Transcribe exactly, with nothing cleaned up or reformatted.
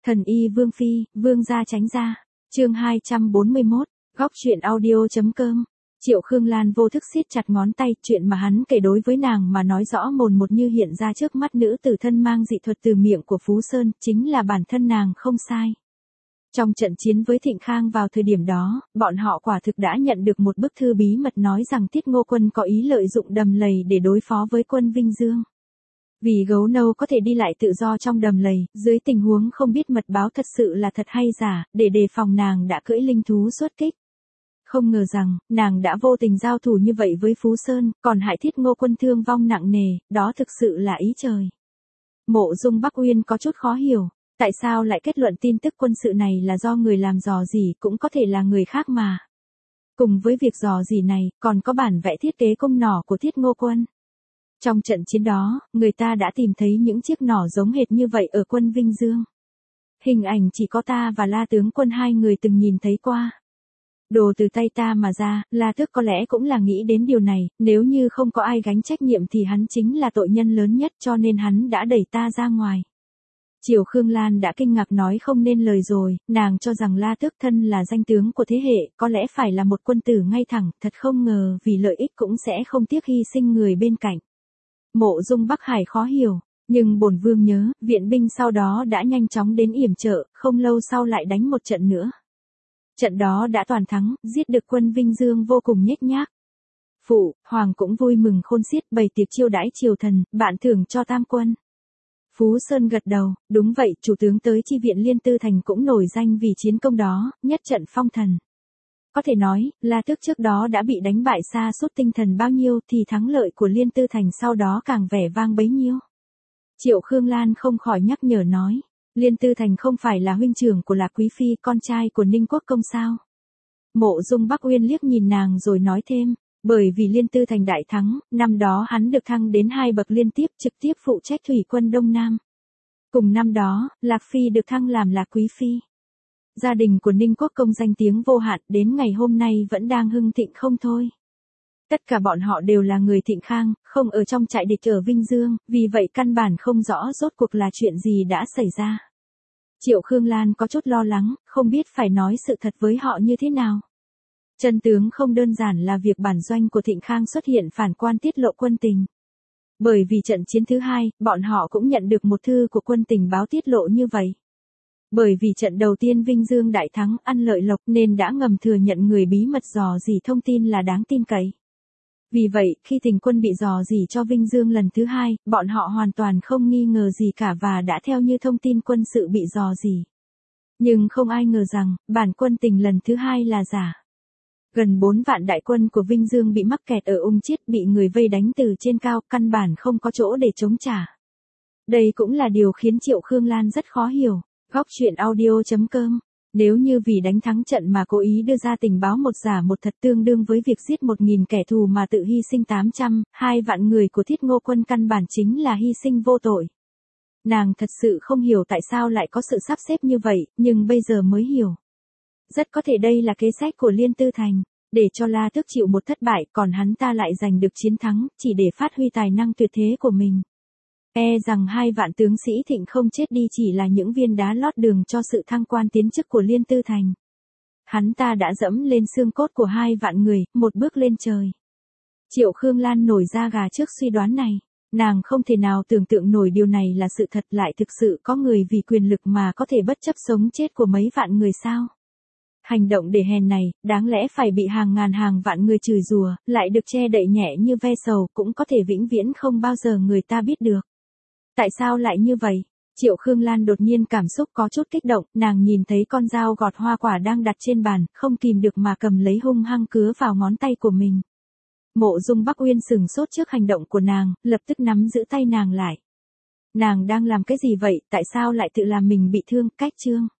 Thần y Vương Phi, Vương gia tránh ra. Chương hai trăm bốn mươi mốt, góc truyện audio.com. Triệu Khương Lan vô thức siết chặt ngón tay, chuyện mà hắn kể đối với nàng mà nói rõ mồn một như hiện ra trước mắt nữ tử thân mang dị thuật từ miệng của Phú Sơn, chính là bản thân nàng không sai. Trong trận chiến với Thịnh Khang vào thời điểm đó, bọn họ quả thực đã nhận được một bức thư bí mật nói rằng Tiết Ngô Quân có ý lợi dụng đầm lầy để đối phó với quân Vinh Dương. Vì gấu nâu có thể đi lại tự do trong đầm lầy, dưới tình huống không biết mật báo thật sự là thật hay giả, để đề phòng nàng đã cưỡi linh thú xuất kích. Không ngờ rằng, nàng đã vô tình giao thủ như vậy với Phú Sơn, còn hại Thiết Ngô Quân thương vong nặng nề, đó thực sự là ý trời. Mộ Dung Bắc Uyên có chút khó hiểu, tại sao lại kết luận tin tức quân sự này là do người làm dò dỉ, cũng có thể là người khác mà. Cùng với việc dò dỉ này, còn có bản vẽ thiết kế cung nỏ của Thiết Ngô Quân. Trong trận chiến đó, người ta đã tìm thấy những chiếc nỏ giống hệt như vậy ở quân Vinh Dương. Hình ảnh chỉ có ta và La tướng quân hai người từng nhìn thấy qua. Đồ từ tay ta mà ra, La Tước có lẽ cũng là nghĩ đến điều này, nếu như không có ai gánh trách nhiệm thì hắn chính là tội nhân lớn nhất, cho nên hắn đã đẩy ta ra ngoài. Triều Khương Lan đã kinh ngạc nói không nên lời rồi, nàng cho rằng La Tước thân là danh tướng của thế hệ, có lẽ phải là một quân tử ngay thẳng, thật không ngờ vì lợi ích cũng sẽ không tiếc hy sinh người bên cạnh. Mộ Dung Bắc Hải khó hiểu, nhưng bổn vương nhớ, viện binh sau đó đã nhanh chóng đến yểm trợ, không lâu sau lại đánh một trận nữa. Trận đó đã toàn thắng, giết được quân Vinh Dương vô cùng nhếch nhác. Phụ, Hoàng cũng vui mừng khôn xiết, bày tiệc chiêu đãi triều thần, bạn thưởng cho tam quân. Phú Sơn gật đầu, đúng vậy, chủ tướng tới chi viện Liên Tư Thành cũng nổi danh vì chiến công đó, nhất trận phong thần. Có thể nói, La Tước trước đó đã bị đánh bại sa sút tinh thần bao nhiêu thì thắng lợi của Liên Tư Thành sau đó càng vẻ vang bấy nhiêu. Triệu Khương Lan không khỏi nhắc nhở nói, Liên Tư Thành không phải là huynh trưởng của Lạc Quý Phi, con trai của Ninh Quốc Công sao? Mộ Dung Bắc Uyên liếc nhìn nàng rồi nói thêm, bởi vì Liên Tư Thành đại thắng, năm đó hắn được thăng đến hai bậc liên tiếp trực tiếp phụ trách thủy quân Đông Nam. Cùng năm đó, Lạc Phi được thăng làm Lạc Quý Phi. Gia đình của Ninh Quốc Công danh tiếng vô hạn, đến ngày hôm nay vẫn đang hưng thịnh không thôi. Tất cả bọn họ đều là người Thịnh Khang, không ở trong trại địch ở Vinh Dương, vì vậy căn bản không rõ rốt cuộc là chuyện gì đã xảy ra. Triệu Khương Lan có chút lo lắng, không biết phải nói sự thật với họ như thế nào. Chân tướng không đơn giản là việc bản doanh của Thịnh Khang xuất hiện phản quan tiết lộ quân tình. Bởi vì trận chiến thứ hai, bọn họ cũng nhận được một thư của quân tình báo tiết lộ như vậy. Bởi vì trận đầu tiên Vinh Dương đại thắng ăn lợi lộc nên đã ngầm thừa nhận người bí mật dò dỉ thông tin là đáng tin cậy. Vì vậy, khi Tình quân bị dò dỉ cho Vinh Dương lần thứ hai, bọn họ hoàn toàn không nghi ngờ gì cả và đã theo như thông tin quân sự bị dò dỉ. Nhưng không ai ngờ rằng, bản quân tình lần thứ hai là giả. Gần bốn vạn đại quân của Vinh Dương bị mắc kẹt ở Ung Chiết, bị người vây đánh từ trên cao, căn bản không có chỗ để chống trả. Đây cũng là điều khiến Triệu Khương Lan rất khó hiểu. Góc truyện audio.com. Nếu như vì đánh thắng trận mà cố ý đưa ra tình báo một giả một thật tương đương với việc giết một nghìn kẻ thù mà tự hy sinh tám trăm, hai vạn người của Thiết Ngô Quân căn bản chính là hy sinh vô tội. Nàng thật sự không hiểu tại sao lại có sự sắp xếp như vậy, nhưng bây giờ mới hiểu. Rất có thể đây là kế sách của Liên Tư Thành, để cho La Tước chịu một thất bại, còn hắn ta lại giành được chiến thắng, chỉ để phát huy tài năng tuyệt thế của mình. E rằng hai vạn tướng sĩ Thịnh không chết đi chỉ là những viên đá lót đường cho sự thăng quan tiến chức của Liên Tư Thành. Hắn ta đã dẫm lên xương cốt của hai vạn người, một bước lên trời. Triệu Khương Lan nổi da gà trước suy đoán này. Nàng không thể nào tưởng tượng nổi điều này là sự thật, lại thực sự có người vì quyền lực mà có thể bất chấp sống chết của mấy vạn người sao. Hành động để hèn này, đáng lẽ phải bị hàng ngàn hàng vạn người chửi rủa, lại được che đậy nhẹ như ve sầu, cũng có thể vĩnh viễn không bao giờ người ta biết được. Tại sao lại như vậy? Triệu Khương Lan đột nhiên cảm xúc có chút kích động, nàng nhìn thấy con dao gọt hoa quả đang đặt trên bàn, không kìm được mà cầm lấy hung hăng cứa vào ngón tay của mình. Mộ Dung Bắc Uyên sừng sốt trước hành động của nàng, lập tức nắm giữ tay nàng lại. Nàng đang làm cái gì vậy, tại sao lại tự làm mình bị thương, cách chương?